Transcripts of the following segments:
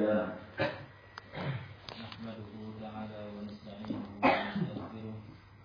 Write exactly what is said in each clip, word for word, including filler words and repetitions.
لله نحمده تعالى ونستعينه ونستغفره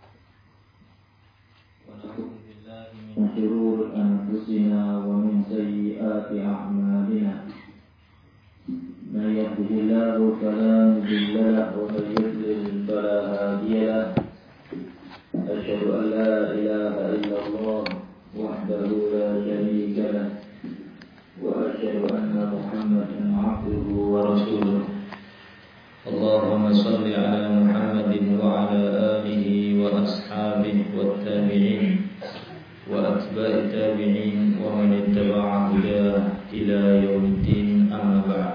ونعوذ بالله من شرور أنفسنا ومن سيئات أعمالنا من يهده الله فلا مضل له ومن يضلل فلا هادي له أشهد أن لا إله إلا الله وحده لا شريك له وأشهد أن محمدا عبده ورسوله اللهم صل على محمد وعلى آله وأصحابه والتابعين وأتباع التابعين ومن اتبع هداه إلى يوم الدين أما بعد.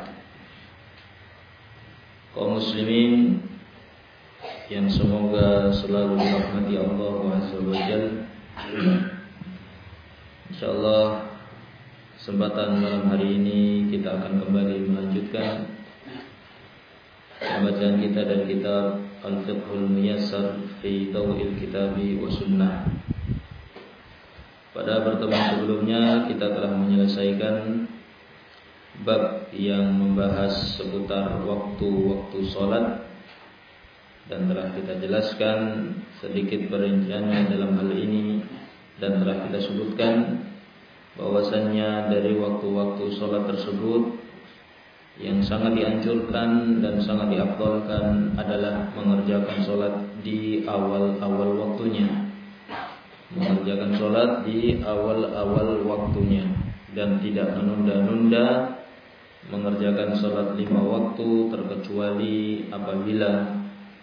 Kaum muslimin yang semoga selalu dirahmati Allah Azza wa Jalla. Insyaallah kesempatan malam hari ini kita akan kembali melanjutkan pembacaan kita dari kitab Al-Fiqhul Muyassar fi Daw'il Kitabi wa Sunnah. Pada pertemuan sebelumnya kita telah menyelesaikan bab yang membahas seputar waktu-waktu sholat, dan telah kita jelaskan sedikit perinciannya dalam hal ini, dan telah kita sebutkan bahwasannya dari waktu-waktu sholat tersebut yang sangat dianjurkan dan sangat diafdalkan adalah mengerjakan sholat di awal-awal waktunya, mengerjakan sholat di awal-awal waktunya dan tidak menunda-nunda mengerjakan sholat lima waktu, terkecuali apabila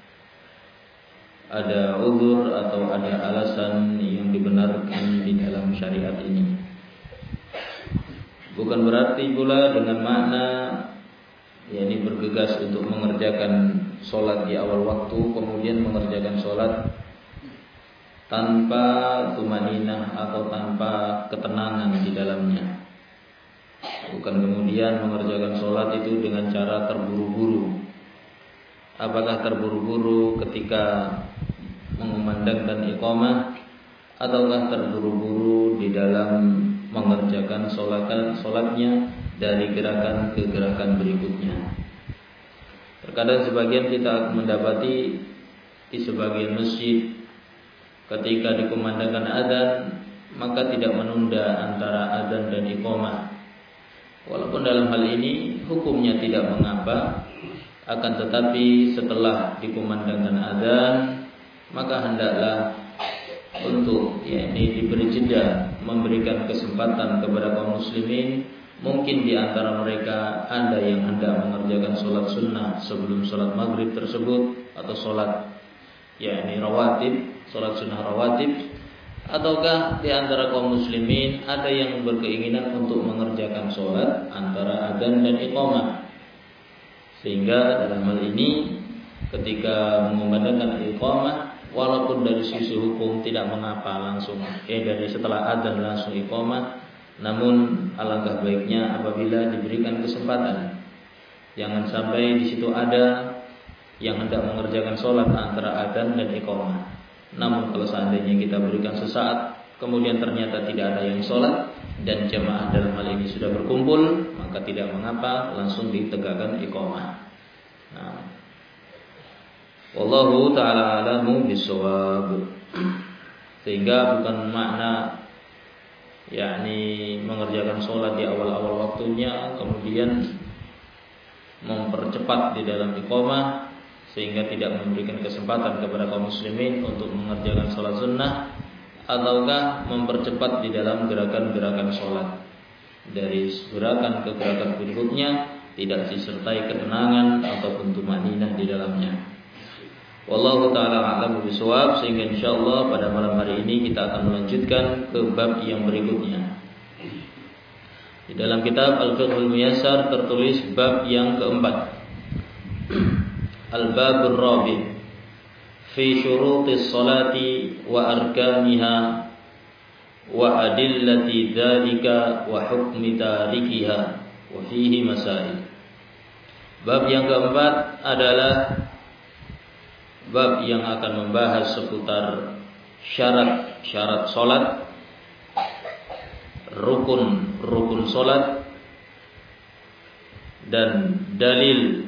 ada uzur atau ada alasan yang dibenarkan di dalam syariat ini. Bukan berarti pula dengan makna yakni bergegas untuk mengerjakan sholat di awal waktu kemudian mengerjakan sholat tanpa tumaninah atau tanpa ketenangan di dalamnya. Bukan kemudian mengerjakan sholat itu dengan cara terburu-buru. Apakah terburu-buru ketika mengumandangkan iqamah, ataukah terburu-buru di dalam mengerjakan sholat sholatnya dari gerakan ke gerakan berikutnya. Terkadang sebagian kita mendapati di sebagian masjid ketika dikumandangkan adzan maka tidak menunda antara adzan dan iqamah. Walaupun dalam hal ini hukumnya tidak mengapa, akan tetapi setelah dikumandangkan adzan maka hendaklah untuk yakni diberi jeda, memberikan kesempatan kepada kaum muslimin. Mungkin di antara mereka ada yang hendak mengerjakan sholat sunnah sebelum sholat maghrib tersebut, atau sholat yakni rawatib, sholat sunnah rawatib, ataukah di antara kaum muslimin ada yang berkeinginan untuk mengerjakan sholat antara adzan dan iqamah. Sehingga dalam hal ini ketika mengumandangkan iqamah, walaupun dari sisi hukum tidak mengapa langsung eh dari setelah adzan langsung iqamah, namun alangkah baiknya apabila diberikan kesempatan. Jangan sampai di situ ada yang hendak mengerjakan sholat antara adzan dan iqamah. Namun kalau seandainya kita berikan sesaat, kemudian ternyata tidak ada yang sholat dan jamaah dalam hal ini sudah berkumpul, maka tidak mengapa langsung ditegakkan iqamah. Nah, wallahu ta'ala alamu bisawab. Sehingga bukan makna yakni mengerjakan sholat di awal-awal waktunya kemudian mempercepat di dalam iqamah sehingga tidak memberikan kesempatan kepada kaum muslimin untuk mengerjakan sholat sunnah, ataukah mempercepat di dalam gerakan-gerakan sholat dari gerakan ke gerakan berikutnya tidak disertai ketenangan ataupun tumaninah di dalamnya. Wallahu ta'ala a'lamu bishawab. Sehingga insyaallah pada malam hari ini kita akan melanjutkan ke bab yang berikutnya. Di dalam kitab Al-Fiqhul Muyassar tertulis bab yang keempat, Al-Babur Rabi' fi syurutis salati wa arkaniha wa adillati dzalika wa hukmi tarikiha wa fihi masail. Bab yang keempat adalah bab yang akan membahas seputar syarat-syarat salat, rukun-rukun salat, dan dalil,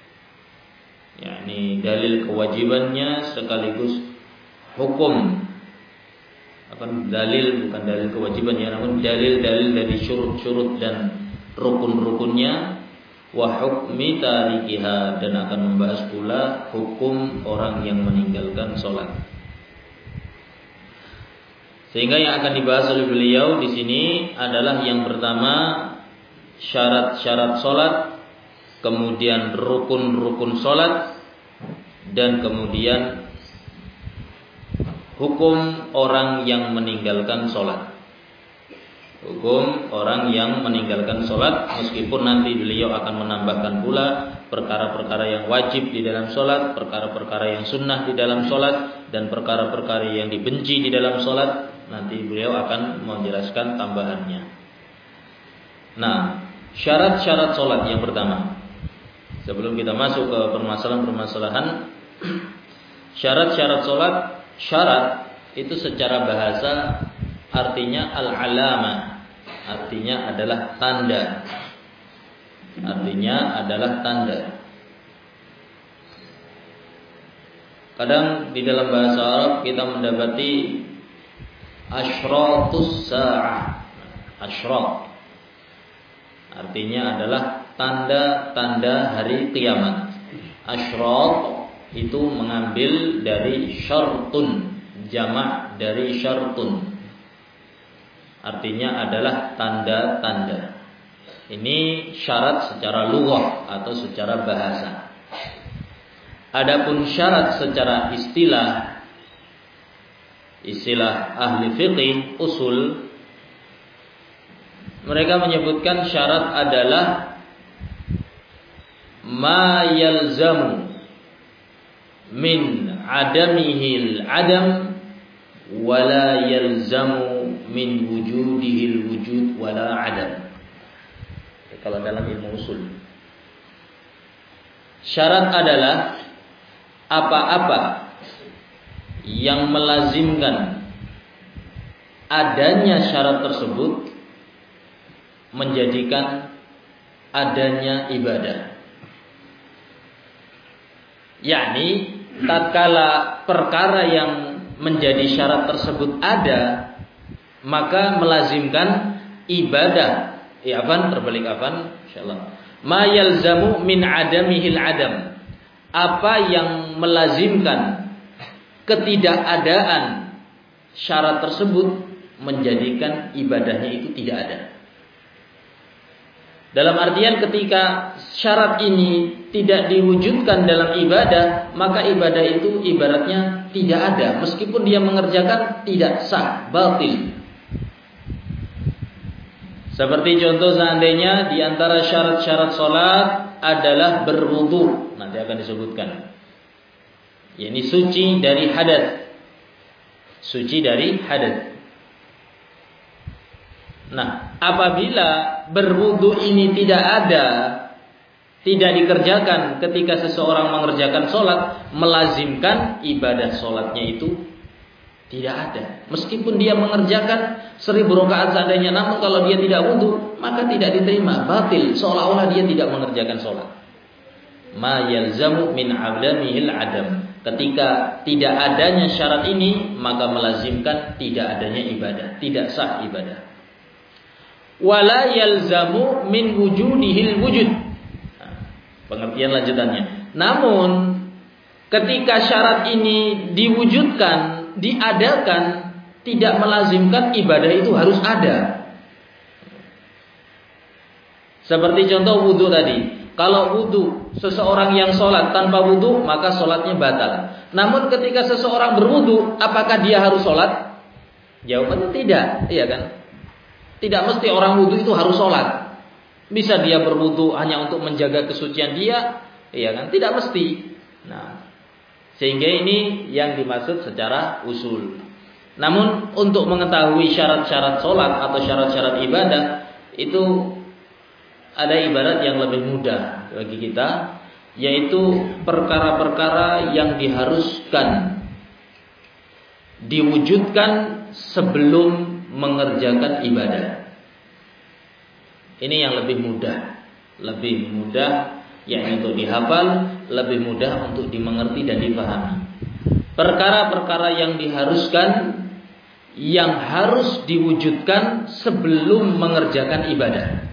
yakni dalil kewajibannya sekaligus hukum. Apa dalil bukan dalil kewajibannya, namun dalil-dalil dari syurut-syurut dan rukun-rukunnya. Wa hukmi tarikiha, dan akan membahas pula hukum orang yang meninggalkan sholat. Sehingga yang akan dibahas oleh beliau di sini adalah yang pertama syarat-syarat sholat, kemudian rukun-rukun sholat, dan kemudian hukum orang yang meninggalkan sholat. Hukum orang yang meninggalkan sholat, meskipun nanti beliau akan menambahkan pula perkara-perkara yang wajib di dalam sholat, perkara-perkara yang sunnah di dalam sholat, dan perkara-perkara yang dibenci di dalam sholat. Nanti beliau akan menjelaskan tambahannya. Nah, syarat-syarat sholat yang pertama, sebelum kita masuk ke permasalahan-permasalahan, syarat-syarat sholat, syarat itu secara bahasa artinya al-alama, artinya adalah tanda, artinya adalah tanda. Kadang di dalam bahasa Arab kita mendapati asyratus sa'ah. Asyrat artinya adalah tanda-tanda hari kiamat. Asyrat itu mengambil dari syartun, jamak dari syartun, artinya adalah tanda-tanda. Ini syarat secara lughah atau secara bahasa. Adapun syarat secara istilah, istilah ahli fiqih usul, mereka menyebutkan syarat adalah ma yalzamu min adamihil adam wala yalzamu min wujudihil wujud wala adam. Kalau dalam ilmu usul, syarat adalah apa-apa yang melazimkan adanya syarat tersebut menjadikan adanya ibadah. Yakni tatkala perkara yang menjadi syarat tersebut ada, maka melazimkan ibadah. Ya, afan, terbalik afan, insyaallah. Ma yalzamu min adamihil adam. Apa yang melazimkan ketidakadaan syarat tersebut menjadikan ibadahnya itu tidak ada. Dalam artian ketika syarat ini tidak diwujudkan dalam ibadah, maka ibadah itu ibaratnya tidak ada. Meskipun dia mengerjakan, tidak sah, batil. Seperti contoh seandainya di antara syarat-syarat sholat adalah berwudu, nanti akan disebutkan. Ini suci dari hadas, suci dari hadas. Nah, apabila berwudu ini tidak ada, tidak dikerjakan ketika seseorang mengerjakan sholat, melazimkan ibadah sholatnya itu tidak ada. Meskipun dia mengerjakan seribu rakaat seandainya, namun kalau dia tidak wudu, maka tidak diterima, batil, seolah-olah dia tidak mengerjakan sholat. Ma yalzamu min adamihil adam. Ketika tidak adanya syarat ini, maka melazimkan tidak adanya ibadah, tidak sah ibadah. Wala yalzamu min wujudihil wujud. Nah, pengertian lanjutannya. Namun ketika syarat ini diwujudkan, diadakan, tidak melazimkan ibadah itu harus ada. Seperti contoh wudu tadi. Kalau wudu, seseorang yang sholat tanpa wudu, maka sholatnya batal. Namun ketika seseorang berwudu, apakah dia harus sholat? Jawabannya tidak, iya kan? Tidak mesti orang wudu itu harus sholat. Bisa dia berwudu hanya untuk menjaga kesucian dia, iya kan? Tidak mesti. Nah, sehingga ini yang dimaksud secara usul. Namun untuk mengetahui syarat-syarat sholat atau syarat-syarat ibadah, itu ada ibarat yang lebih mudah bagi kita, yaitu perkara-perkara yang diharuskan diwujudkan sebelum mengerjakan ibadah. Ini yang lebih mudah, lebih mudah yakni untuk dihafal, lebih mudah untuk dimengerti dan dipahami. Perkara-perkara yang diharuskan, yang harus diwujudkan sebelum mengerjakan ibadah.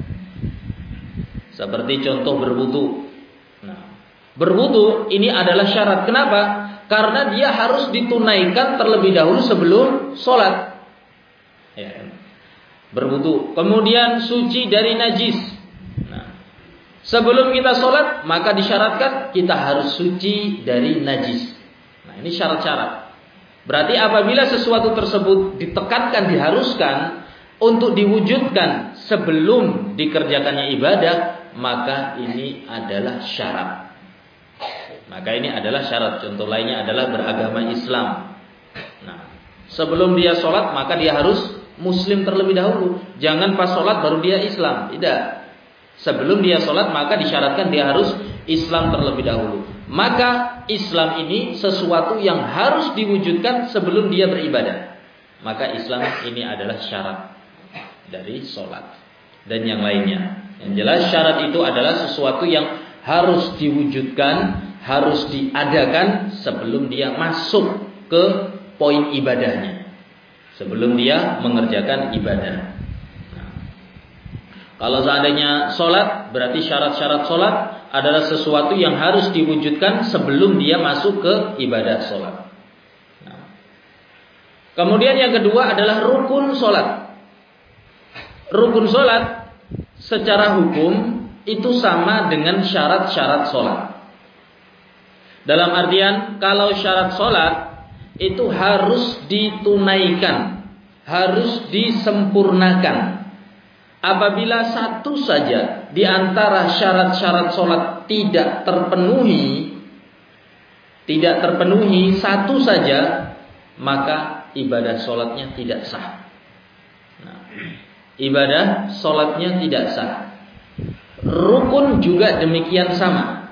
Seperti contoh berwudu. Nah, berwudu ini adalah syarat. Kenapa? Karena dia harus ditunaikan terlebih dahulu sebelum sholat. Ya. Berwudu, kemudian suci dari najis. Nah, sebelum kita sholat, maka disyaratkan kita harus suci dari najis. Nah, ini syarat-syarat. Berarti apabila sesuatu tersebut ditekankan, diharuskan untuk diwujudkan sebelum dikerjakannya ibadah, maka ini adalah syarat. Maka ini adalah syarat. Contoh lainnya adalah beragama Islam. Nah, sebelum dia sholat, maka dia harus Muslim terlebih dahulu. Jangan pas sholat baru dia Islam. Tidak. Sebelum dia sholat, maka disyaratkan dia harus Islam terlebih dahulu. Maka Islam ini sesuatu yang harus diwujudkan sebelum dia beribadah. Maka Islam ini adalah syarat dari sholat dan yang lainnya. Yang jelas syarat itu adalah sesuatu yang harus diwujudkan, harus diadakan sebelum dia masuk ke poin ibadahnya, sebelum dia mengerjakan ibadah. Nah, kalau seandainya sholat, berarti syarat-syarat sholat adalah sesuatu yang harus diwujudkan sebelum dia masuk ke ibadah sholat. Nah, kemudian yang kedua adalah rukun sholat. Rukun sholat secara hukum itu sama dengan syarat-syarat sholat. Dalam artian, kalau syarat sholat itu harus ditunaikan, harus disempurnakan. Apabila satu saja di antara syarat-syarat sholat tidak terpenuhi, tidak terpenuhi satu saja, maka ibadah sholatnya tidak sah. Nah, ibadah sholatnya tidak sah. Rukun juga demikian sama.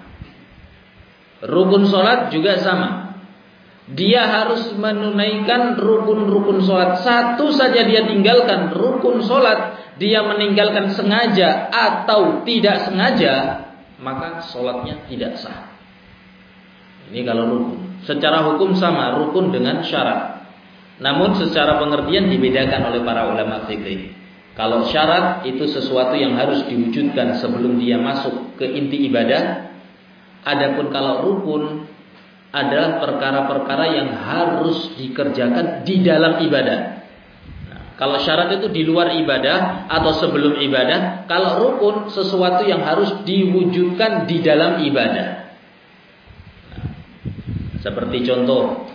Rukun sholat juga sama. Dia harus menunaikan rukun-rukun sholat. Satu saja dia tinggalkan rukun sholat, dia meninggalkan sengaja atau tidak sengaja, maka sholatnya tidak sah. Ini kalau rukun. Secara hukum sama, rukun dengan syarat. Namun secara pengertian dibedakan oleh para ulama fikih. Kalau syarat itu sesuatu yang harus diwujudkan sebelum dia masuk ke inti ibadah. Adapun kalau rukun adalah perkara-perkara yang harus dikerjakan di dalam ibadah. Nah, kalau syarat itu di luar ibadah atau sebelum ibadah. Kalau rukun sesuatu yang harus diwujudkan di dalam ibadah. Nah, seperti contoh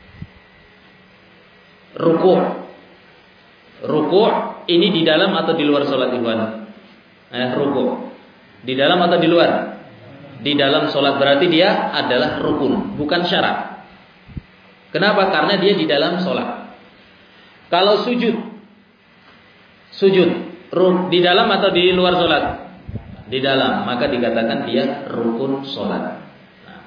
ruku'. Ruku' ini di dalam atau di luar sholat ikhwan? Eh, ruku'. Di dalam atau di luar? Di dalam sholat, berarti dia adalah rukun, bukan syarat. Kenapa? Karena dia di dalam sholat. Kalau sujud, sujud di dalam atau di luar sholat? Di dalam, maka dikatakan dia rukun sholat. Nah,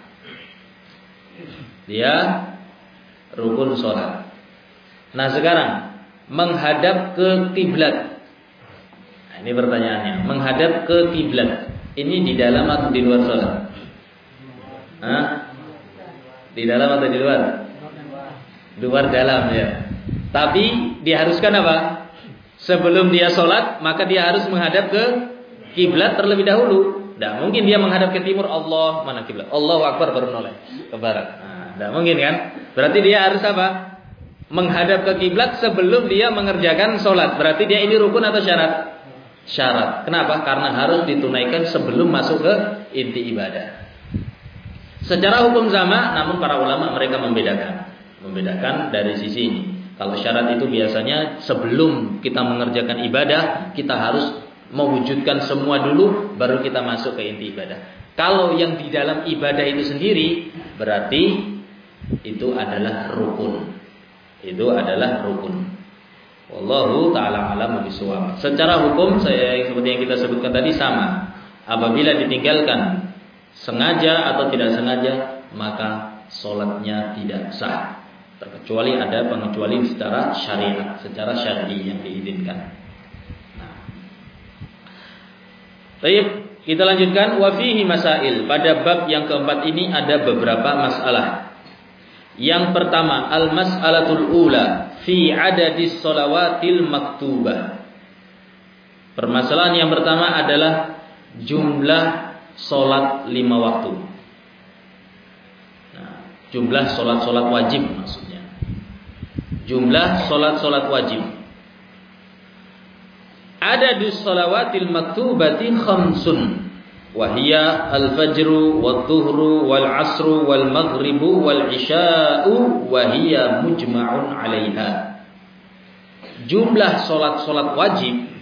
dia rukun sholat. Nah sekarang menghadap ke kiblat. Nah, ini pertanyaannya, menghadap ke kiblat. Ini di dalam atau di luar sholat? Hah? Di dalam atau di luar? Luar dalam ya. Tapi diharuskan apa? Sebelum dia sholat, maka dia harus menghadap ke kiblat terlebih dahulu. Tidak mungkin dia menghadap ke timur. Allah mana kiblat? Allahu Akbar baru noleh ke barat. Nah, tidak mungkin kan? Berarti dia harus apa? Menghadap ke kiblat sebelum dia mengerjakan sholat. Berarti dia ini rukun atau syarat? Syarat. Kenapa? Karena harus ditunaikan sebelum masuk ke inti ibadah. Secara hukum sama, namun para ulama mereka membedakan. Membedakan dari sisi ini. Kalau syarat itu biasanya sebelum kita mengerjakan ibadah, kita harus mewujudkan semua dulu, baru kita masuk ke inti ibadah. Kalau yang di dalam ibadah itu sendiri, berarti itu adalah rukun. Itu adalah rukun. Wallahu ta'ala a'lam bishawab. Secara hukum saya seperti yang kita sebutkan tadi sama. Apabila ditinggalkan sengaja atau tidak sengaja, maka sholatnya tidak sah. Terkecuali ada pengecualian secara syariat, secara syar'i yang diizinkan. Nah. Baik, Kita lanjutkan. Wa fihi masail. Pada bab yang keempat ini ada beberapa masalah. Yang pertama, al-mas'alatul ula fi adadis shalawatil maktubah. Permasalahan yang pertama adalah jumlah salat lima waktu. Nah, jumlah salat-salat wajib maksudnya. Jumlah salat-salat wajib. Adadus shalawatil maktubati khamsun. Wahia al-fajru wal-dhuhru wal-asru wal-maghribu wal-isya'u wahia mujma'un 'alaiha. Jumlah salat-salat wajib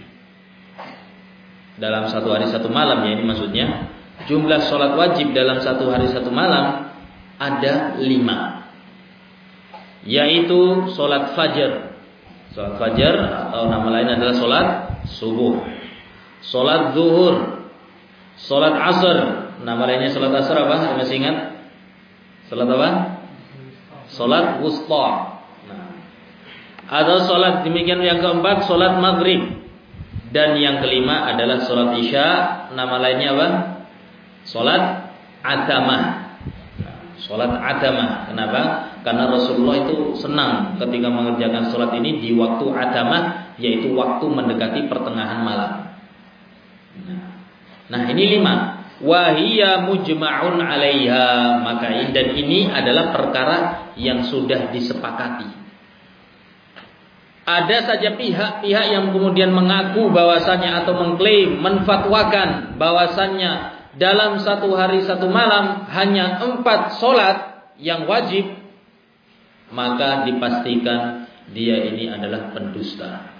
dalam satu hari satu malam, ya ini maksudnya. Jumlah salat wajib dalam satu hari satu malam ada lima, yaitu salat fajar. Salat fajar atau nama lain adalah salat subuh, salat zuhur, salat asar, nama lainnya salat asar apa? Masih ingat? Salat apa? Salat wusta. Nah, ada salat demikian. Yang keempat salat maghrib. Dan yang kelima adalah salat isya, nama lainnya apa? Salat atamah. Nah, salat atamah. Kenapa? Karena Rasulullah itu senang ketika mengerjakan salat ini di waktu atamah, yaitu waktu mendekati pertengahan malam. Nah, Nah ini lima. Wahia mujma'un 'alaiha. Maka ini, dan ini adalah perkara yang sudah disepakati. Ada saja pihak-pihak yang kemudian mengaku bahwasannya atau mengklaim, menfatwakan bahwasannya dalam satu hari satu malam hanya empat solat yang wajib, maka dipastikan dia ini adalah pendusta.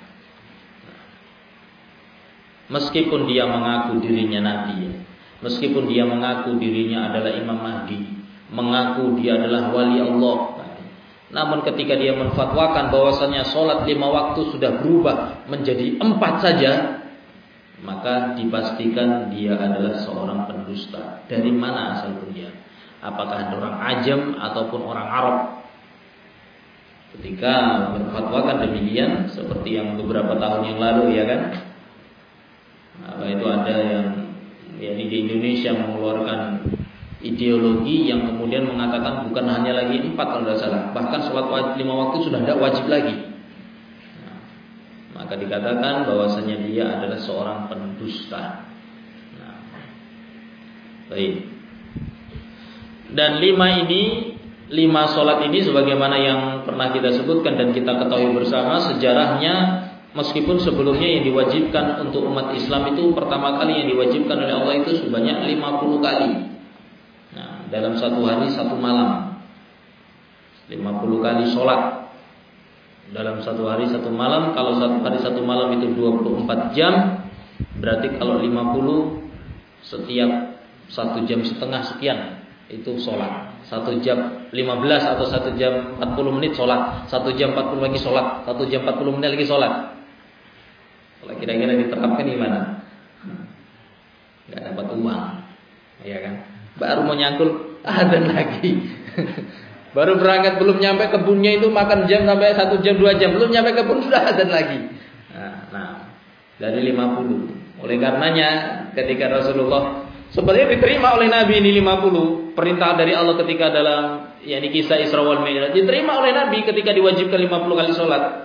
Meskipun dia mengaku dirinya nabi, meskipun dia mengaku dirinya adalah Imam Mahdi, mengaku dia adalah wali Allah, namun ketika dia menfatwakan bahwasanya sholat lima waktu sudah berubah menjadi empat saja, maka dipastikan dia adalah seorang pendusta. Dari mana asal dia? Apakah orang Ajam ataupun orang Arab? Ketika menfatwakan demikian, seperti yang beberapa tahun yang lalu, ya kan? Apa itu ada yang ya di Indonesia mengeluarkan ideologi yang kemudian mengatakan bukan hanya lagi empat kalau tidak salah, bahkan sholat wajib lima waktu sudah tidak wajib lagi. Nah, maka dikatakan bahwasanya dia adalah seorang pendusta. Nah, baik. Dan lima ini, lima sholat ini sebagaimana yang pernah kita sebutkan dan kita ketahui bersama sejarahnya. Meskipun sebelumnya yang diwajibkan untuk umat Islam itu pertama kali yang diwajibkan oleh Allah itu sebanyak lima puluh kali. Nah, dalam satu hari satu malam lima puluh kali sholat dalam satu hari satu malam. Kalau satu hari satu malam itu dua puluh empat jam, berarti kalau lima puluh setiap satu jam setengah sekian itu sholat. Satu jam lima belas atau satu jam empat puluh menit sholat, satu jam empat puluh lagi sholat, satu jam empat puluh menit lagi sholat. Kalau kira-kira diterapkan gimana? Gak dapat uang, ya kan? Baru mau nyangkul adzan lagi. Baru berangkat belum nyampe kebunnya itu makan jam sampai satu jam dua jam, belum nyampe kebun sudah adzan lagi. Nah, nah dari lima puluh. Oleh karenanya ketika Rasulullah sebenarnya diterima oleh Nabi ini lima puluh perintah dari Allah ketika dalam yakni kisah Isra wal Mi'raj, diterima oleh Nabi ketika diwajibkan lima puluh kali sholat.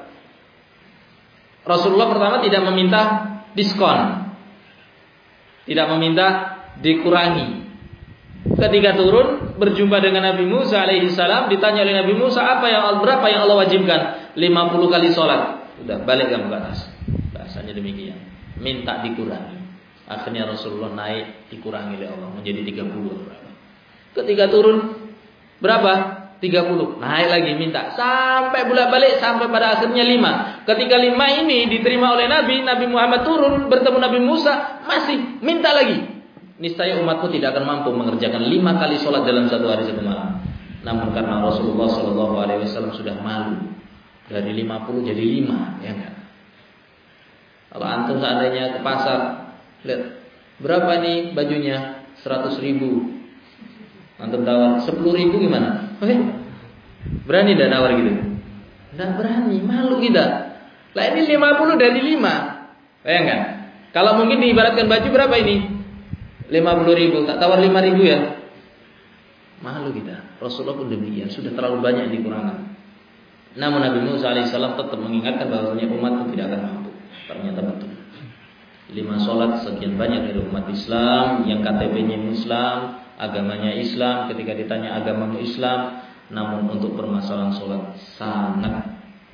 Rasulullah pertama tidak meminta diskon, tidak meminta dikurangi. Ketika turun berjumpa dengan Nabi Musa alaihi salam, ditanya oleh Nabi Musa, apa yang berapa yang Allah wajibkan? lima puluh kali sholat. Sudah balik kamu ke atas. Bahasanya demikian, minta dikurangi. Akhirnya Rasulullah naik, dikurangi oleh Allah menjadi tiga puluh. Ketika turun berapa? tiga puluh. Naik lagi minta sampai bolak-balik sampai pada akhirnya lima. Ketika lima ini diterima oleh Nabi, Nabi Muhammad turun bertemu Nabi Musa, masih minta lagi. Niscaya umatku tidak akan mampu mengerjakan lima kali sholat dalam satu hari satu malam. Namun karena Rasulullah Shallallahu Alaihi Wasallam sudah malu, dari lima puluh jadi lima, ya enggak? Kalau antum seandainya ke pasar, lihat berapa nih bajunya, seratus ribu. Antum tawar sepuluh ribu gimana? Oke, berani tidak nawar gitu? Tidak berani, malu kita. Lah ini lima puluh dari lima, bayangkan. Kalau mungkin diibaratkan baju berapa ini? lima puluh ribu, tak tawar lima ribu ya? Malu kita. Rasulullah pun demikian, sudah terlalu banyak dikurangkan. Namun Nabi Musa alaihissalam tetap mengingatkan bahwasanya umat tidak akan mampu. Ternyata betul. Lima sholat sekian banyak dari umat Islam yang K T P-nya Islam, agamanya Islam. Ketika ditanya agamamu Islam, namun untuk permasalahan sholat sangat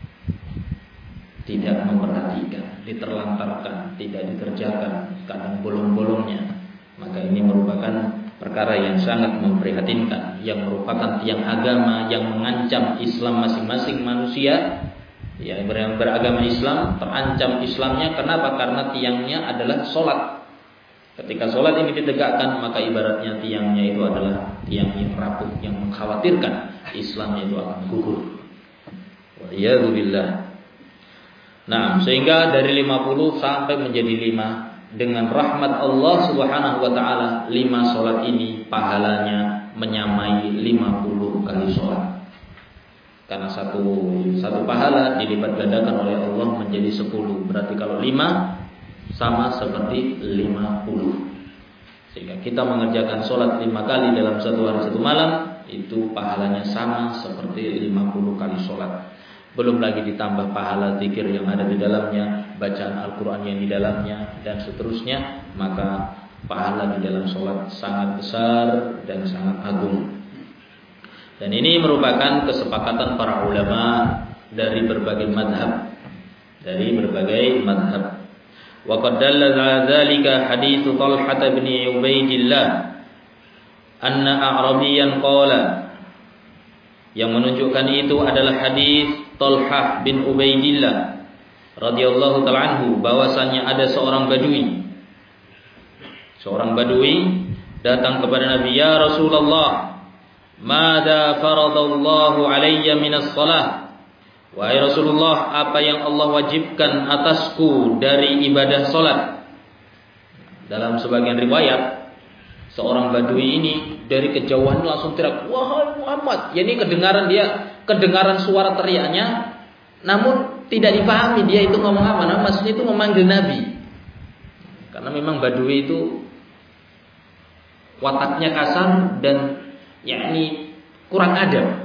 tidak memperhatikan, diterlantarkan, tidak dikerjakan, kadang bolong-bolongnya. Maka ini merupakan perkara yang sangat memprihatinkan, yang merupakan tiang agama yang mengancam Islam masing-masing manusia. Yang beragama Islam terancam Islamnya. Kenapa? Karena tiangnya adalah sholat. Ketika sholat ini ditegakkan, maka ibaratnya tiangnya itu adalah tiang yang rapuh, yang mengkhawatirkan Islamnya itu akan gugur. Waliyadzubillah. Nah, sehingga dari lima puluh sampai menjadi lima. Dengan rahmat Allah subhanahu wa ta'ala, lima sholat ini pahalanya menyamai lima puluh kali sholat. Karena satu satu pahala dilipat gandakan oleh Allah menjadi sepuluh. Berarti kalau lima sama seperti lima puluh. Sehingga kita mengerjakan sholat lima kali dalam satu hari satu malam, itu pahalanya sama seperti lima puluh kali sholat. Belum lagi ditambah pahala zikir yang ada di dalamnya, bacaan Al-Quran yang di dalamnya, dan seterusnya. Maka pahala di dalam sholat sangat besar dan sangat agung. Dan ini merupakan kesepakatan para ulama dari berbagai madhab, dari berbagai madhab. Wa qad dalla 'ala dzalika hadits Talhah bin Ubaidillah anna a'rabiyyan qala. Yang menunjukkan itu adalah hadis Talhah bin Ubaidillah radhiyallahu ta'ala anhu, bahwasannya ada seorang badui. Seorang badui datang kepada Nabi, "Ya Rasulullah, mada faradallahu alayya minas shalah?" Wahai Rasulullah, apa yang Allah wajibkan atasku dari ibadah salat? Dalam sebagian riwayat, seorang badui ini dari kejauhan langsung teriak, "Wahai Muhammad!" Ya, ini kedengaran dia, kedengaran suara teriaknya, namun tidak dipahami dia itu ngomong apa. Nah, maksudnya itu memanggil Nabi. Karena memang badui itu wataknya kasar dan yakni kurang adab.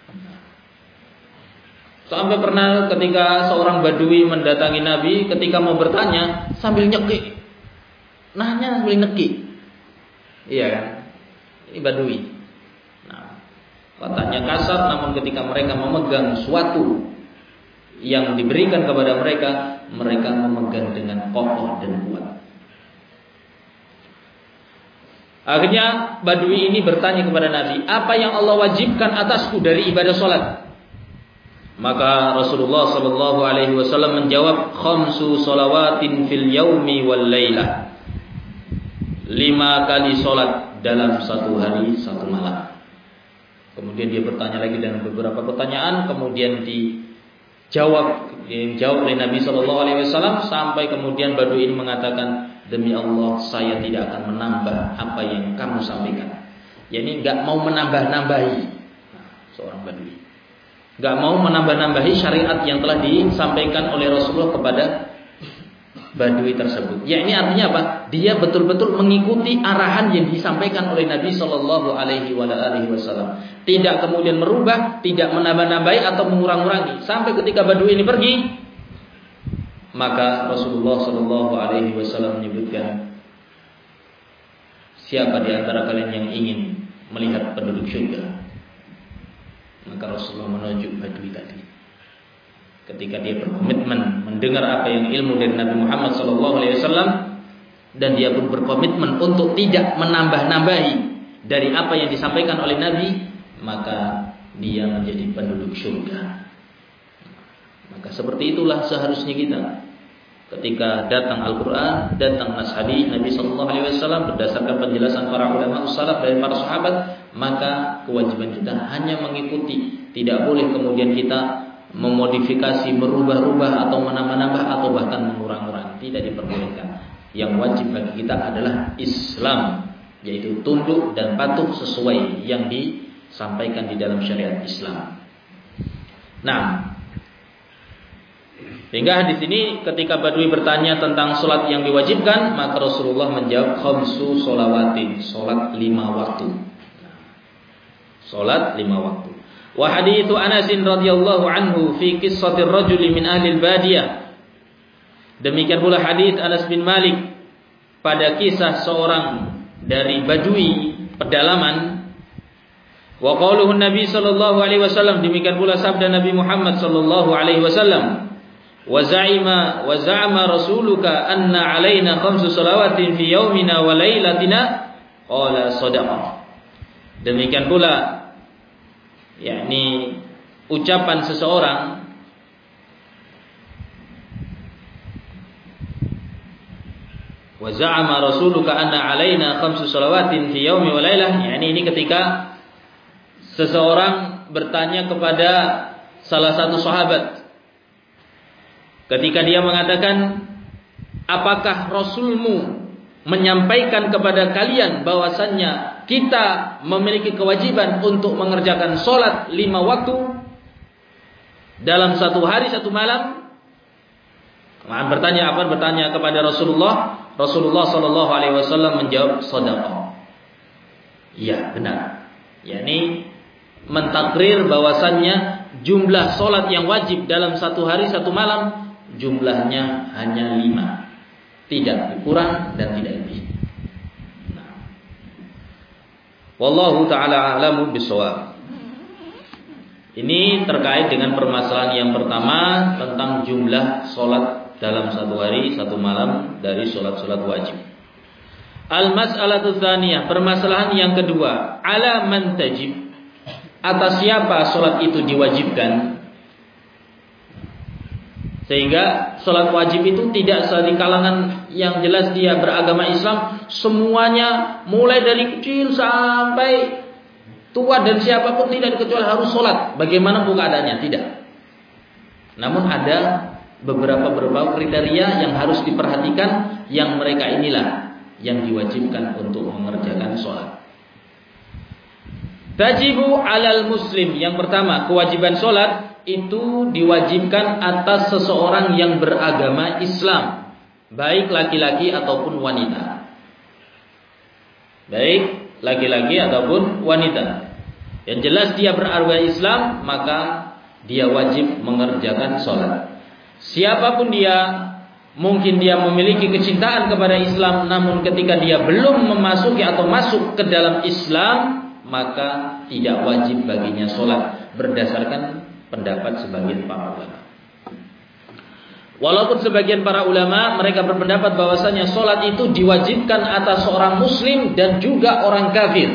Sampai pernah ketika seorang badui mendatangi Nabi, ketika mau bertanya sambil nyekik, nanya sambil nyekik. Iya kan? Ini badui. Nah, wataknya kasar, namun ketika mereka memegang suatu yang diberikan kepada mereka, mereka memegang dengan kokoh dan kuat. Akhirnya badui ini bertanya kepada Nabi, apa yang Allah wajibkan atasku dari ibadah sholat? Maka Rasulullah sallallahu alaihi wasallam menjawab, khamsu shalawatin fil yaumi wal lailah. Lima kali sholat dalam satu hari satu malam. Kemudian dia bertanya lagi dengan beberapa pertanyaan, kemudian dijawab dijawab oleh Nabi sallallahu alaihi wasallam, sampai kemudian badui ini mengatakan, demi Allah saya tidak akan menambah apa yang kamu sampaikan. Yani enggak mau menambah-nambahi. Nah, seorang badui enggak mau menambah-nambahi syariat yang telah disampaikan oleh Rasulullah kepada badui tersebut. Ya, ini artinya apa? Dia betul-betul mengikuti arahan yang disampaikan oleh Nabi Shallallahu Alaihi Wasallam. Tidak kemudian merubah, tidak menambah-nambahi atau mengurang-urangi. Sampai ketika badui ini pergi, maka Rasulullah Shallallahu Alaihi Wasallam menyebutkan, siapa di antara kalian yang ingin melihat penduduk surga? Maka Rasulullah menunjuk badui tadi. Ketika dia berkomitmen mendengar apa yang ilmu dari Nabi Muhammad sallallahu alaihi wasallam, dan dia pun berkomitmen untuk tidak menambah-nambahi dari apa yang disampaikan oleh Nabi, maka dia menjadi penduduk surga. Maka seperti itulah seharusnya kita. Ketika datang Al-Quran, datang nas hadis Nabi sallallahu alaihi wasallam berdasarkan penjelasan para ulama salaf dan para sahabat, maka kewajiban kita hanya mengikuti. Tidak boleh kemudian kita memodifikasi, merubah-rubah atau menambah-nambah atau bahkan mengurang-urang. Tidak diperbolehkan. Yang wajib bagi kita adalah Islam, yaitu tunduk dan patuh sesuai yang disampaikan di dalam syariat Islam. Nah, Sehingga hadis ini ketika Badui bertanya tentang sholat yang diwajibkan, maka Rasulullah menjawab khamsu sholawatin, sholat lima waktu. Sholat lima waktu. Wa haditsu Anas radhiyallahu anhu fi qissatir rajuli min ahli al-badiyah. Demikian pula hadis Anas bin Malik pada kisah seorang dari Badui pedalaman. Wa qauluhu Nabi sallallahu alaihi wasallam, demikian pula sabda Nabi Muhammad sallallahu alaihi wasallam. Wa za'ima wa za'ama rasuluka anna alaina khamsu salawatin fi yaumina wa lailatina qala sadaqah. Demikian pula yakni ucapan seseorang wa za'ama rasuluka anna alaina khamsu salawatin fi yaumi wa lailah, yakni ini ketika seseorang bertanya kepada salah satu sahabat ketika dia mengatakan, apakah Rasulmu menyampaikan kepada kalian bahwasannya kita memiliki kewajiban untuk mengerjakan sholat lima waktu dalam satu hari satu malam? Nah, bertanya apa? Bertanya kepada Rasulullah. Rasulullah Shallallahu Alaihi Wasallam menjawab shadaqah. Iya benar. yakni mentakrir bahwasannya jumlah sholat yang wajib dalam satu hari satu malam jumlahnya hanya lima, tidak kurang dan tidak lebih. Nah. Wallahu ta'ala a'lamu bishawab. Ini terkait dengan permasalahan yang pertama tentang jumlah sholat dalam satu hari satu malam dari sholat-sholat wajib. Al-mas'alatu tsaniyah, permasalahan yang kedua, ala man tajib, atas siapa sholat itu diwajibkan. Sehingga sholat wajib itu tidak di kalangan yang jelas dia beragama Islam, semuanya mulai dari kecil sampai tua dan siapapun tidak kecuali harus sholat bagaimanapun keadaannya, tidak. Namun ada beberapa beberapa kriteria yang harus diperhatikan, yang mereka inilah yang diwajibkan untuk mengerjakan sholat. Tajibu alal muslim, yang pertama kewajiban sholat itu diwajibkan atas seseorang yang beragama Islam, baik laki-laki ataupun wanita. Baik laki-laki ataupun wanita. Yang jelas dia beragama Islam, maka dia wajib mengerjakan sholat. Siapapun dia, mungkin dia memiliki kecintaan kepada Islam, namun ketika dia belum memasuki atau masuk ke dalam Islam, maka tidak wajib baginya sholat berdasarkan pendapat sebagian para ulama. Walaupun sebagian para ulama mereka berpendapat bahwasanya sholat itu diwajibkan atas seorang muslim dan juga orang kafir.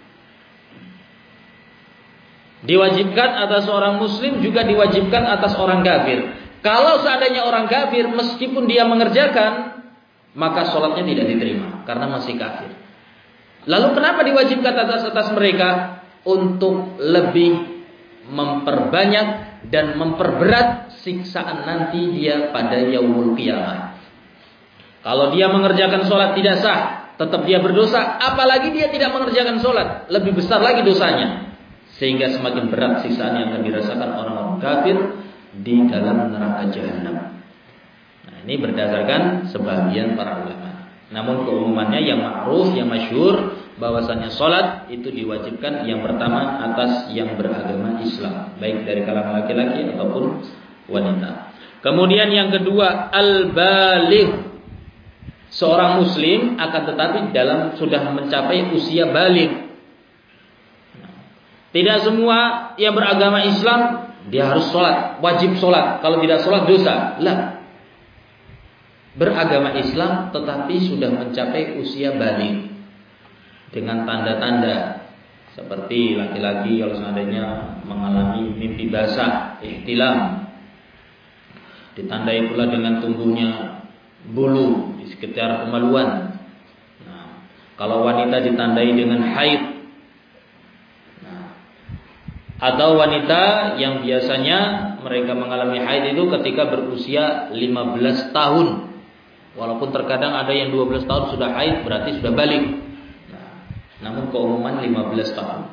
Diwajibkan atas seorang muslim juga diwajibkan atas orang kafir. Kalau seandainya orang kafir meskipun dia mengerjakan, maka sholatnya tidak diterima karena masih kafir. Lalu kenapa diwajibkan atas atas mereka? Untuk lebih memperbanyak dan memperberat siksaan nanti dia pada yaumul qiyamah. Kalau dia mengerjakan sholat tidak sah, tetap dia berdosa. Apalagi dia tidak mengerjakan sholat, lebih besar lagi dosanya. Sehingga semakin berat siksaan yang akan dirasakan orang-orang kafir di dalam neraka jahanam. Nah, ini berdasarkan sebagian para ulama. Namun keumumannya yang ma'ruf, yang masyhur, bahwasanya sholat itu diwajibkan yang pertama atas yang beragama Islam, baik dari kalangan laki-laki ataupun wanita. Kemudian yang kedua, al-baligh, seorang muslim akan tetapi dalam sudah mencapai usia baligh. Tidak semua yang beragama Islam dia harus sholat, wajib sholat. Kalau tidak sholat dosa. Lah, beragama Islam tetapi sudah mencapai usia baligh dengan tanda-tanda seperti laki-laki kalau seandainya mengalami mimpi basah, ihtilam, ditandai pula dengan tumbuhnya bulu di sekitar kemaluan. Nah, kalau wanita ditandai dengan haid. Nah, atau wanita yang biasanya mereka mengalami haid itu ketika berusia lima belas tahun. Walaupun terkadang ada yang dua belas tahun sudah haid, berarti sudah balik. Namun keumuman lima belas tahun.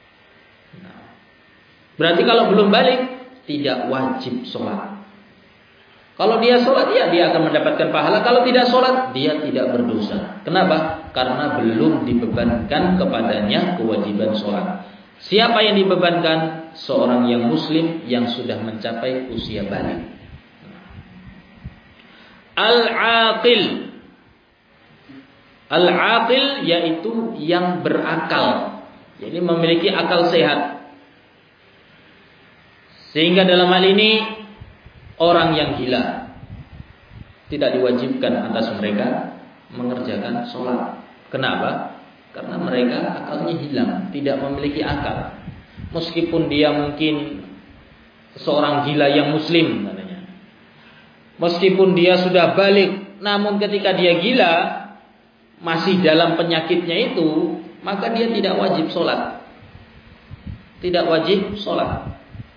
Nah, berarti kalau belum balik tidak wajib sholat. Kalau dia sholat, ya dia akan mendapatkan pahala. Kalau tidak sholat, dia tidak berdosa. Kenapa? Karena belum dibebankan kepadanya kewajiban sholat. Siapa yang dibebankan? Seorang yang muslim yang sudah mencapai usia balik. Al-aqil. Al-aqil yaitu yang berakal. Jadi memiliki akal sehat. Sehingga dalam hal ini orang yang gila tidak diwajibkan atas mereka mengerjakan sholat. Kenapa? Karena mereka akalnya hilang, tidak memiliki akal. Meskipun dia mungkin seorang gila yang muslim katanya. Meskipun dia sudah balik, namun ketika dia gila masih dalam penyakitnya itu, maka dia tidak wajib sholat. Tidak wajib sholat.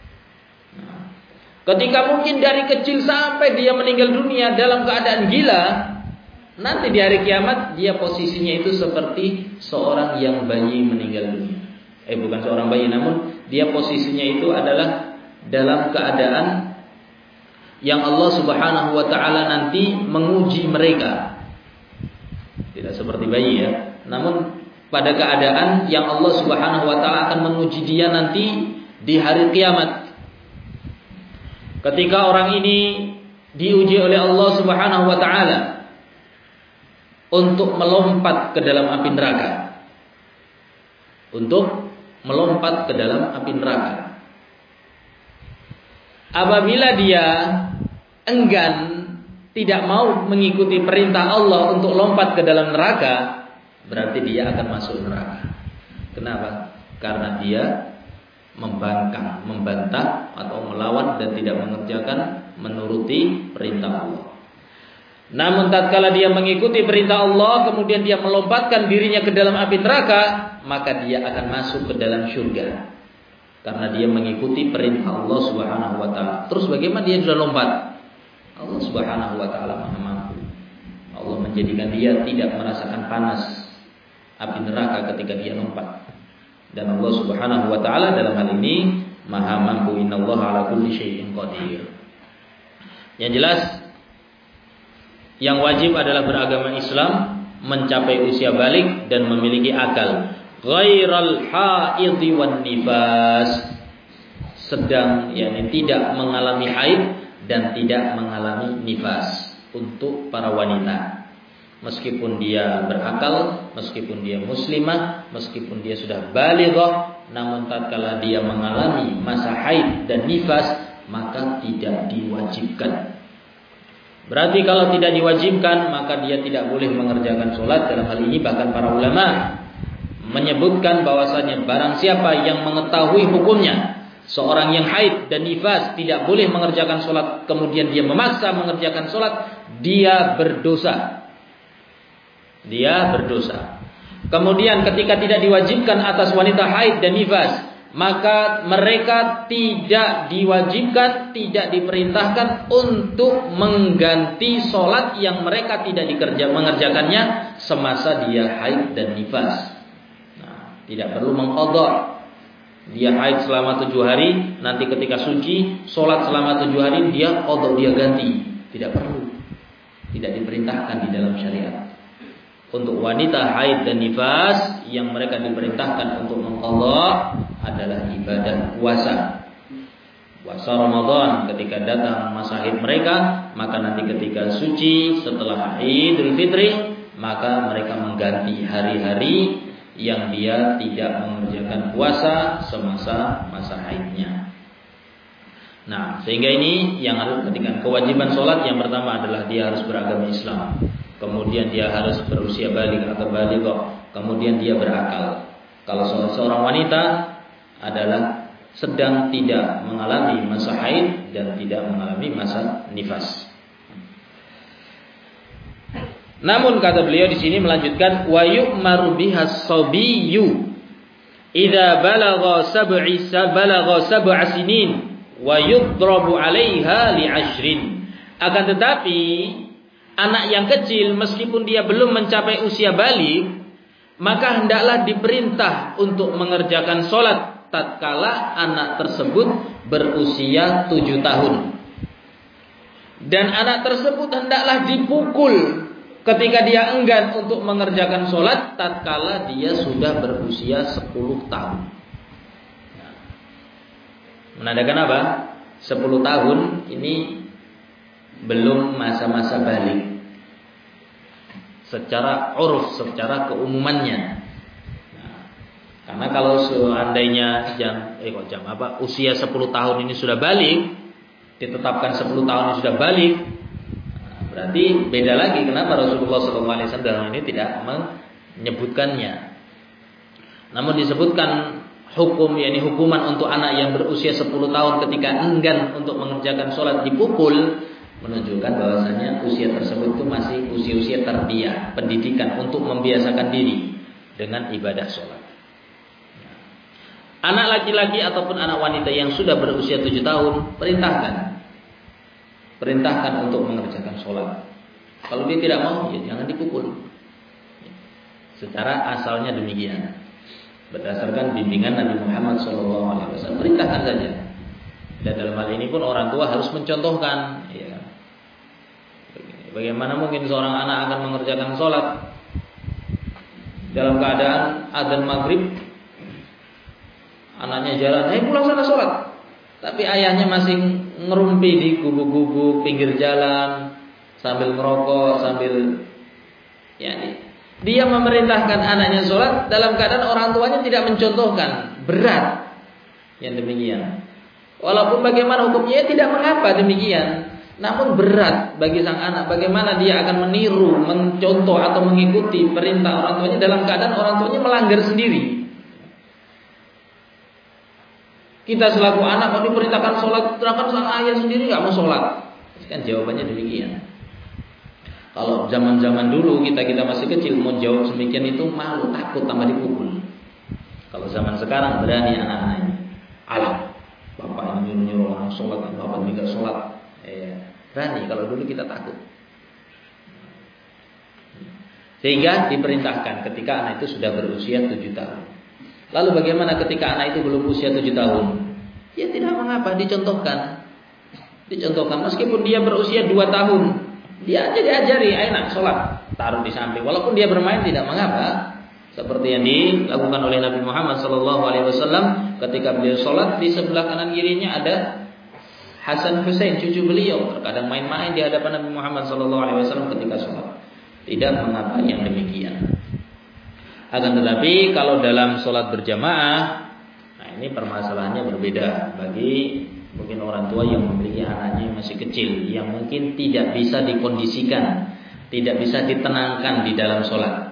Ketika mungkin dari kecil sampai dia meninggal dunia dalam keadaan gila, nanti di hari kiamat dia posisinya itu seperti seorang yang bayi meninggal dunia. Eh bukan seorang bayi, namun dia posisinya itu adalah dalam keadaan yang Allah Subhanahu wa taala nanti menguji mereka. Tidak seperti bayi ya, namun pada keadaan yang Allah Subhanahu wa taala akan menguji dia nanti di hari kiamat. Ketika orang ini diuji oleh Allah Subhanahu wa taala untuk melompat ke dalam api neraka. Untuk melompat ke dalam api neraka. Apabila dia enggan, tidak mau mengikuti perintah Allah untuk lompat ke dalam neraka, berarti dia akan masuk neraka. Kenapa? Karena dia membangkang, membantah atau melawan dan tidak mengerjakan menuruti perintah Allah. Namun tatkala dia mengikuti perintah Allah, kemudian dia melompatkan dirinya ke dalam api neraka, maka dia akan masuk ke dalam surga. Karena dia mengikuti perintah Allah Subhanahu wa taala. Terus bagaimana dia sudah lompat? Allah Subhanahu wa taala Maha mampu. Allah menjadikan dia tidak merasakan panas api neraka ketika dia lompat. Dan Allah Subhanahu wa taala dalam hal ini Maha mampu. Innallaha ala kulli syai'in qadir. Yang jelas, yang wajib adalah beragama Islam, mencapai usia balik dan memiliki akal. Ghairal haidhi wan nifas, sedang yakni tidak mengalami haid dan tidak mengalami nifas untuk para wanita. Meskipun dia berakal, meskipun dia muslimah, meskipun dia sudah balighah, namun tatkala dia mengalami masa haid dan nifas, maka tidak diwajibkan. Berarti kalau tidak diwajibkan, maka dia tidak boleh mengerjakan sholat. Dalam hal ini bahkan para ulama menyebutkan bahwasanya barang siapa yang mengetahui hukumnya, seorang yang haid dan nifas tidak boleh mengerjakan sholat, kemudian dia memaksa mengerjakan sholat, dia berdosa. Dia berdosa. Kemudian ketika tidak diwajibkan atas wanita haid dan nifas, maka mereka tidak diwajibkan, tidak diperintahkan untuk mengganti sholat yang mereka tidak dikerja, mengerjakannya semasa dia haid dan nifas. Nah, tidak perlu mengqadha. Dia haid selama tujuh hari, nanti ketika suci sholat selama tujuh hari dia qadha, dia ganti. Tidak perlu. Tidak diperintahkan di dalam syariat. Untuk wanita haid dan nifas, yang mereka diperintahkan untuk mengqadha adalah ibadah puasa. Puasa Ramadan ketika datang masa haid mereka, maka nanti ketika suci setelah Idul Fitri, maka mereka mengganti hari-hari yang dia tidak mengerjakan puasa semasa masa haidnya. Nah, sehingga ini yang harus perhatikan. Kewajiban sholat yang pertama adalah dia harus beragama Islam. Kemudian dia harus berusia balik atau balighah. Kemudian dia berakal. Kalau seorang wanita adalah sedang tidak mengalami masa haid dan tidak mengalami masa nifas. Namun kata beliau di sini melanjutkan, wa yu'maru bihas sabiyyu idza balagha sab'i balagha sab'a sinin wa yudrabu 'alaiha li'ashrin. Akan tetapi anak yang kecil meskipun dia belum mencapai usia balik, maka hendaklah diperintah untuk mengerjakan sholat tatkala anak tersebut berusia tujuh tahun. Dan anak tersebut hendaklah dipukul ketika dia enggan untuk mengerjakan sholat tatkala dia sudah berusia sepuluh tahun. Menandakan apa? sepuluh tahun ini belum masa-masa balik secara uruf, secara keumumannya. Nah, karena kalau seandainya jam eh kok jam apa usia sepuluh tahun ini sudah balik, ditetapkan sepuluh tahun ini sudah balik, nah, berarti beda lagi. Kenapa Rasulullah shallallahu alaihi wasallam dalam ini tidak menyebutkannya? Namun disebutkan hukum, yakni hukuman untuk anak yang berusia sepuluh tahun ketika enggan untuk mengerjakan sholat dipukul, menunjukkan bahwasanya usia tersebut itu masih usia-usia tarbiyah, pendidikan untuk membiasakan diri dengan ibadah sholat. Anak laki-laki ataupun anak wanita yang sudah berusia tujuh tahun, perintahkan, perintahkan untuk mengerjakan sholat. Kalau dia tidak mau, ya jangan dipukul. Secara asalnya demikian, berdasarkan bimbingan Nabi Muhammad shallallahu alaihi wasallam, perintahkan saja. Dan dalam hal ini pun orang tua harus mencontohkan. Ya. Bagaimana mungkin seorang anak akan mengerjakan sholat dalam keadaan adzan maghrib, anaknya jalan, "Hei pulang sana sholat," tapi ayahnya masih ngerumpi di gubuk-gubuk pinggir jalan sambil ngerokok, sambil ya, dia memerintahkan anaknya sholat dalam keadaan orang tuanya tidak mencontohkan. Berat yang demikian. Walaupun bagaimana hukumnya tidak mengapa demikian, namun berat bagi sang anak. Bagaimana dia akan meniru, mencontoh atau mengikuti perintah orang tuanya dalam keadaan orang tuanya melanggar sendiri. Kita selaku anak kalau diperintahkan sholat, sedangkan sang ayah sendiri nggak mau sholat, kan jawabannya demikian. Kalau zaman-zaman dulu kita kita masih kecil mau jawab semikian itu malu, takut, tambah dipukul. Kalau zaman sekarang berani anak-anak ini, alah, bapak ini nyuruh-nyuruh orang sholat, bapak juga sholat. Eh, berani. Kalau dulu kita takut. Sehingga diperintahkan ketika anak itu sudah berusia tujuh tahun. Lalu bagaimana ketika anak itu belum usia tujuh tahun? Ya tidak mengapa, dicontohkan. Dicontohkan meskipun dia berusia dua tahun, dia aja diajari, ayo nak sholat, taruh di samping. Walaupun dia bermain tidak mengapa. Seperti yang dilakukan oleh Nabi Muhammad shallallahu alaihi wasallam ketika beliau sholat, di sebelah kanan kirinya ada Hasan Husain, cucu beliau, terkadang main-main di hadapan Nabi Muhammad shallallahu alaihi wasallam ketika sholat. Tidak mengapa yang demikian. Akan tetapi kalau dalam sholat berjamaah, nah ini permasalahannya berbeda bagi mungkin orang tua yang memiliki anaknya yang masih kecil, yang mungkin tidak bisa dikondisikan, tidak bisa ditenangkan di dalam sholat.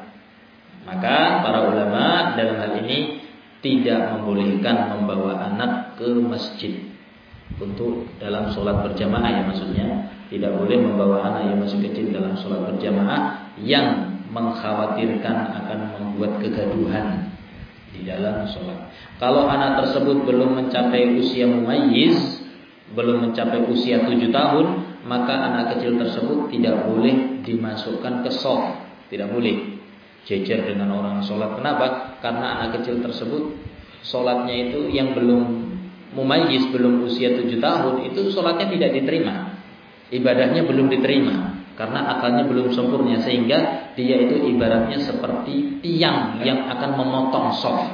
Maka para ulama dalam hal ini tidak membolehkan membawa anak ke masjid untuk dalam sholat berjamaah, ya maksudnya tidak boleh membawa anak yang masih kecil dalam sholat berjamaah yang mengkhawatirkan akan membuat kegaduhan di dalam sholat. Kalau anak tersebut belum mencapai usia mumayyiz, belum mencapai usia tujuh tahun, maka anak kecil tersebut tidak boleh dimasukkan ke shaf, tidak boleh jejer dengan orang sholat. Kenapa? Karena anak kecil tersebut sholatnya itu yang belum mumayyiz, belum usia tujuh tahun, itu sholatnya tidak diterima, ibadahnya belum diterima karena akalnya belum sempurna, sehingga dia itu ibaratnya seperti tiang yang akan memotong shaf,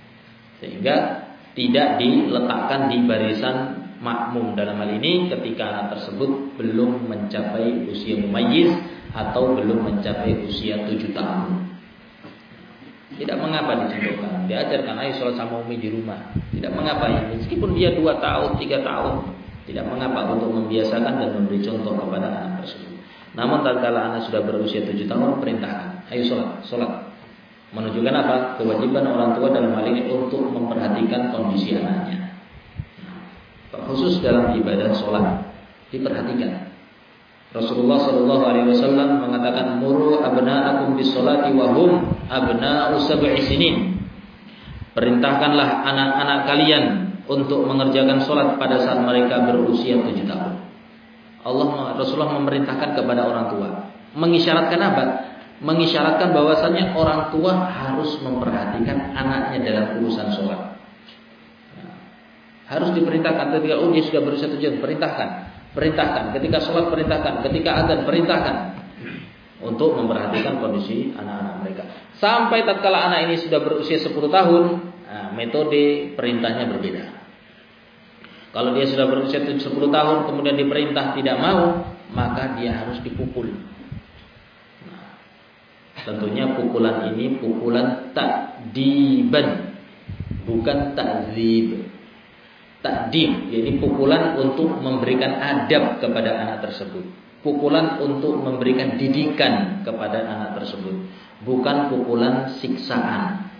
sehingga tidak diletakkan di barisan makmum. Dalam hal ini ketika anak tersebut belum mencapai usia mumayyiz atau belum mencapai usia tujuh tahun. Tidak mengapa dicontohkan, diajarkan ayo sholat sama umi di rumah. Tidak mengapa ya, meskipun dia dua tahun, tiga tahun, tidak mengapa untuk membiasakan dan memberi contoh kepada anak tersebut. Namun tatkala anak sudah berusia tujuh tahun, perintahkan, ayo sholat, sholat. Menunjukkan apa? Kewajiban orang tua dalam hal ini untuk memperhatikan kondisi anaknya. Khusus dalam ibadah sholat diperhatikan. Rasulullah Shallallahu Alaihi Wasallam mengatakan, muru abna'akum bis sholati wa hum abna'u sab'i sinin. Perintahkanlah anak-anak kalian untuk mengerjakan sholat pada saat mereka berusia tujuh tahun. Allah Rasulullah memerintahkan kepada orang tua, mengisyaratkan apa? Mengisyaratkan bahwasannya orang tua harus memperhatikan anaknya dalam urusan sholat. Nah, harus diperintahkan ketika oh dia sudah berusia tujuh tahun, perintahkan perintahkan, ketika sholat perintahkan, ketika adzan perintahkan, untuk memperhatikan kondisi anak-anak mereka. Sampai tatkala anak ini sudah berusia sepuluh tahun, nah, metode perintahnya berbeda. Kalau dia sudah berusia sepuluh tahun kemudian diperintah tidak mau, maka dia harus dipukul. Nah, tentunya pukulan ini pukulan ta'diban, bukan ta'dzib. Ta'dib, jadi pukulan untuk memberikan adab kepada anak tersebut. Pukulan untuk memberikan didikan kepada anak tersebut, bukan pukulan siksaan.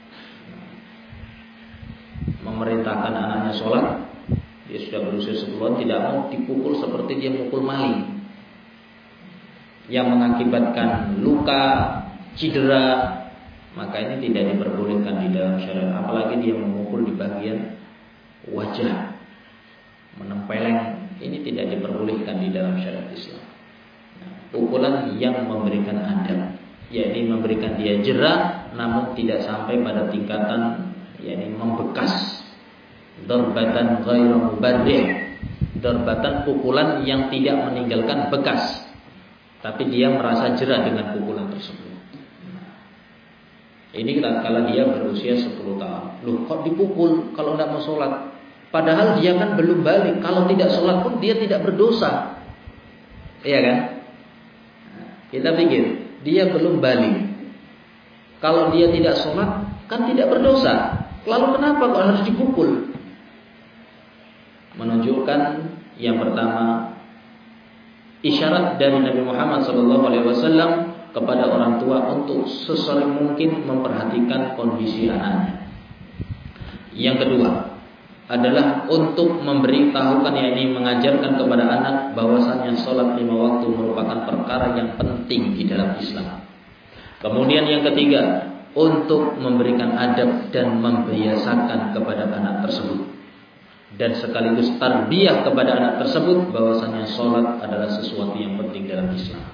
Memerintahkan anaknya sholat, dia sudah berusia sepuluhan, tidak mau dipukul seperti dia mukul maling, yang mengakibatkan luka, cedera, maka ini tidak diperbolehkan di dalam syariat. Apalagi dia memukul di bagian wajah, menempeleng, ini tidak diperbolehkan di dalam syariat Islam. Nah, pukulan yang memberikan adab, yakni memberikan dia jera, namun tidak sampai pada tingkatan yakni membekas. Darbatan ghairu mubarrih, darbatan pukulan yang tidak meninggalkan bekas, tapi dia merasa jera dengan pukulan tersebut. Nah, ini kalau dia berusia sepuluh tahun. Loh, kok dipukul kalau tidak mau sholat? Padahal dia kan belum balik. Kalau tidak sholat pun dia tidak berdosa. Iya kan? Nah, kita pikir dia belum balik. Kalau dia tidak sholat kan tidak berdosa. Lalu kenapa kok harus dipukul? Menunjukkan yang pertama, isyarat dari Nabi Muhammad shallallahu alaihi wasallam kepada orang tua untuk sesering mungkin memperhatikan kondisi anaknya. Yang kedua adalah untuk memberitahukan, yakni mengajarkan kepada anak bahwasannya sholat lima waktu merupakan perkara yang penting di dalam Islam. Kemudian yang ketiga, untuk memberikan adab dan membiasakan kepada anak tersebut, dan sekaligus tarbiyah kepada anak tersebut bahwasannya sholat adalah sesuatu yang penting dalam Islam.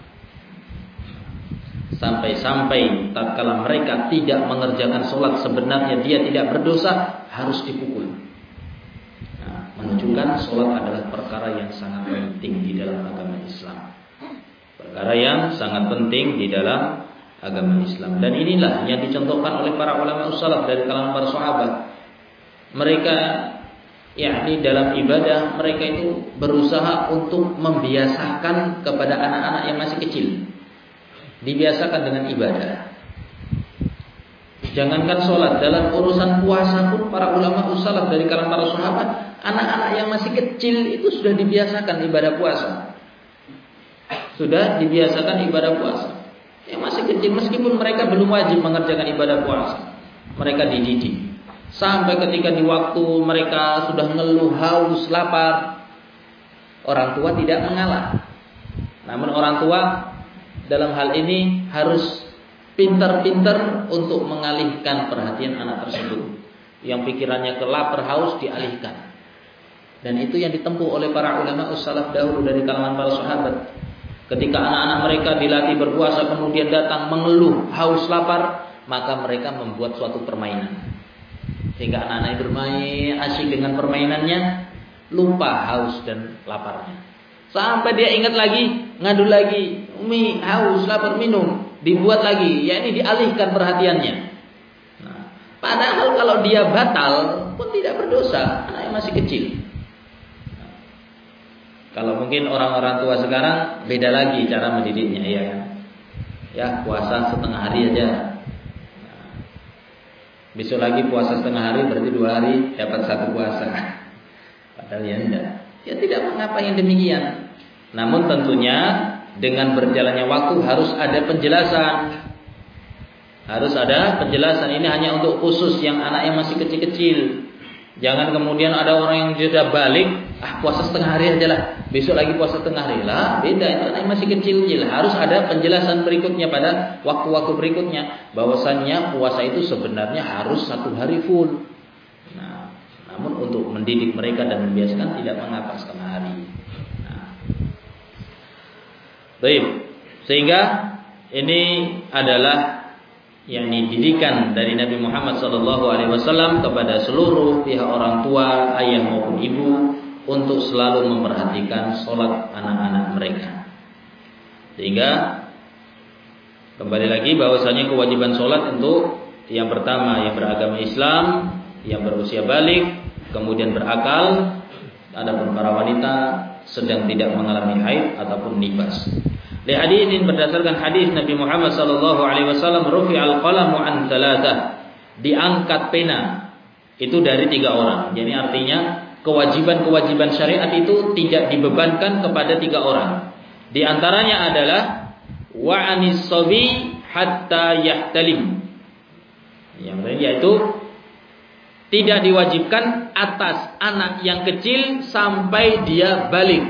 Sampai-sampai tatkala mereka tidak mengerjakan sholat, sebenarnya dia tidak berdosa, harus dipukul. Nah, menunjukkan sholat adalah perkara yang sangat penting di dalam agama Islam. Perkara yang sangat penting di dalam agama Islam. Dan inilah yang dicontohkan oleh para ulama salaf dari kalangan para sahabat. Mereka yakni dalam ibadah mereka itu berusaha untuk membiasakan kepada anak-anak yang masih kecil, dibiasakan dengan ibadah. Jangankan sholat, dalam urusan puasa pun para ulama salaf dari kalangan para sahabat, anak-anak yang masih kecil itu sudah dibiasakan ibadah puasa, sudah dibiasakan ibadah puasa. Yang masih kecil meskipun mereka belum wajib mengerjakan ibadah puasa, mereka dididik. Sampai ketika di waktu mereka sudah ngeluh, haus, lapar, orang tua tidak mengalah. Namun orang tua dalam hal ini harus pintar-pintar untuk mengalihkan perhatian anak tersebut. Yang pikirannya ke lapar, haus, dialihkan. Dan itu yang ditempuh oleh para ulama salaf dahulu dari kalangan para sahabat. Ketika anak-anak mereka dilatih berpuasa kemudian datang mengeluh, haus, lapar, maka mereka membuat suatu permainan. Sehingga anak-anak bermain asyik dengan permainannya, lupa haus dan laparnya. Sampai dia ingat lagi, ngadu lagi, umi haus, lapar, minum, dibuat lagi, yakni dialihkan perhatiannya. Nah, padahal kalau dia batal pun tidak berdosa, anak yang masih kecil. Nah, kalau mungkin orang-orang tua sekarang beda lagi cara mendidiknya, ya kan? Ya, puasa setengah hari aja. Besok lagi puasa setengah hari, berarti dua hari dapat satu puasa. Padahal ya enggak. Ya tidak mengapa yang demikian. Namun tentunya dengan berjalannya waktu harus ada penjelasan. Harus ada penjelasan. Ini hanya untuk khusus yang anak yang masih kecil-kecil. Jangan kemudian ada orang yang sudah balik, ah puasa setengah hari aja lah, besok lagi puasa setengah hari lah. Beda, itu anak yang masih kecil-kecil. Harus ada penjelasan berikutnya pada waktu-waktu berikutnya, bahwasannya puasa itu sebenarnya harus satu hari full. Nah, namun untuk mendidik mereka dan membiasakan tidak mengapa setengah hari. Nah, baik, sehingga ini adalah yakni didikan dari Nabi Muhammad sallallahu alaihi wasallam kepada seluruh pihak orang tua, ayah maupun ibu, untuk selalu memperhatikan sholat anak-anak mereka. Sehingga kembali lagi bahwasanya kewajiban sholat untuk yang pertama yang beragama Islam, yang berusia balik, kemudian berakal. Adapun para wanita sedang tidak mengalami haid ataupun nifas. Li haditsin berdasarkan hadis Nabi Muhammad sallallahu alaihi wasallam, rufi'al qalamu an thalathah, diangkat pena itu dari tiga orang. Jadi artinya kewajiban-kewajiban syariat itu tidak dibebankan kepada tiga orang. Di antaranya adalah wa anis sabi hatta yahtalim. Yang yaitu tidak diwajibkan atas anak yang kecil sampai dia balik.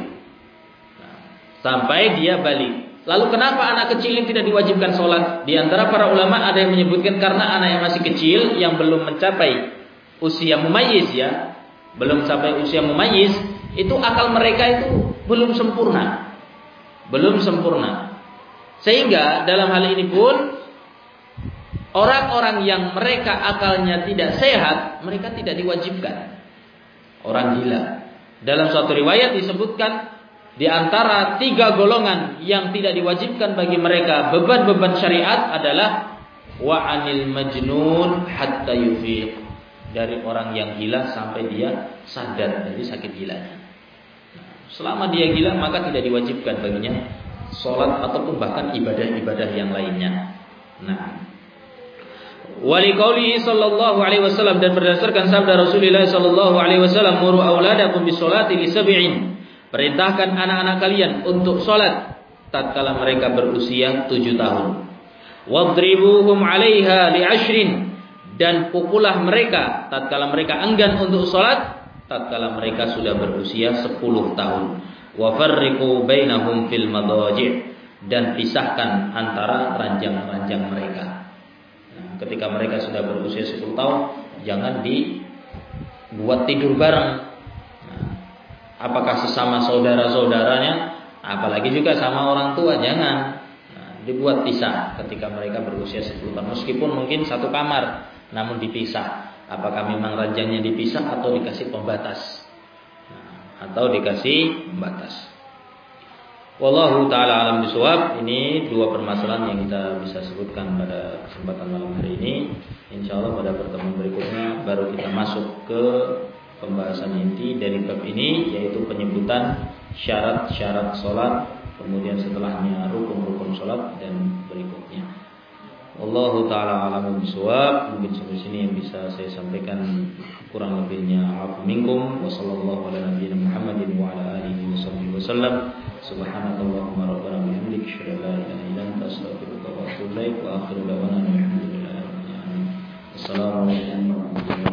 Sampai dia balik. Lalu kenapa anak kecil ini tidak diwajibkan sholat? Di antara para ulama ada yang menyebutkan karena anak yang masih kecil, yang belum mencapai usia mumayyiz ya, belum sampai usia mumayyiz, itu akal mereka itu belum sempurna. Belum sempurna. Sehingga dalam hal ini pun orang-orang yang mereka akalnya tidak sehat, mereka tidak diwajibkan. Orang gila. Dalam suatu riwayat disebutkan di antara tiga golongan yang tidak diwajibkan bagi mereka beban-beban syariat adalah wa anil majnun hatta yufiq, dari orang yang gila sampai dia sadar dari sakit gilanya. Selama dia gila maka tidak diwajibkan baginya sholat ataupun bahkan ibadah-ibadah yang lainnya. Nah, wali qaulihi sallallahu alaihi wasallam, dan berdasarkan sabda Rasulullah sallallahu alaihi wasallam, muru auladakum bisolati li sab'in, perintahkan anak-anak kalian untuk sholat tatkala mereka berusia tujuh tahun. Wadribuhum 'alaiha li ashrin, dan pukullah mereka tatkala mereka enggan untuk sholat tatkala mereka sudah berusia sepuluh tahun. Wa farriqu bainahum fil madaji', dan pisahkan antara ranjang-ranjang mereka. Nah, ketika mereka sudah berusia sepuluh tahun, jangan dibuat tidur bareng. Apakah sesama saudara-saudaranya, apalagi juga sama orang tua, jangan. Nah, dibuat pisah ketika mereka berusia sepuluh tahun. Meskipun mungkin satu kamar, namun dipisah. Apakah memang ranjangnya dipisah atau dikasih pembatas? Nah, atau dikasih pembatas. Wallahu ta'ala alam bisawab. Ini dua permasalahan yang kita bisa sebutkan pada kesempatan malam hari ini. Insyaallah pada pertemuan berikutnya baru kita masuk ke pembahasan inti dari bab ini, yaitu penyebutan syarat-syarat sholat, kemudian setelahnya rukun-rukun sholat dan berikutnya. Wallahu ta'ala a'lamu bishawab. Mungkin sampai sini yang bisa saya sampaikan, kurang lebihnya afu minkum. Wa sallallahu ala nabiyyina Muhammadin wa ala alihi wa sallam. Subhanakallahumma rabbana bihamdika asyhadu an la ilaha illa anta astaghfiruka wa atubu ilaik. Wa akhiru da'wana alhamdulillahi rabbil alamin. Assalamualaikum warahmatullahi wabarakatuh.